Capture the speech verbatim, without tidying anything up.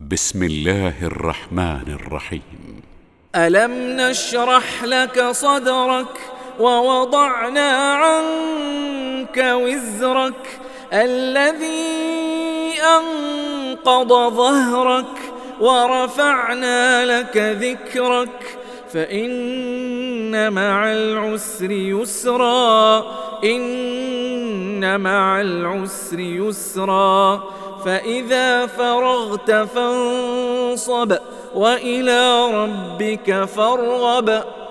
بسم الله الرحمن الرحيم. ألم نشرح لك صدرك ووضعنا عنك وزرك الذي أنقض ظهرك ورفعنا لك ذكرك فإن مع العسر يسرا إن مع العسر يسرا فإذا فرغت فانصب وإلى ربك فارغب.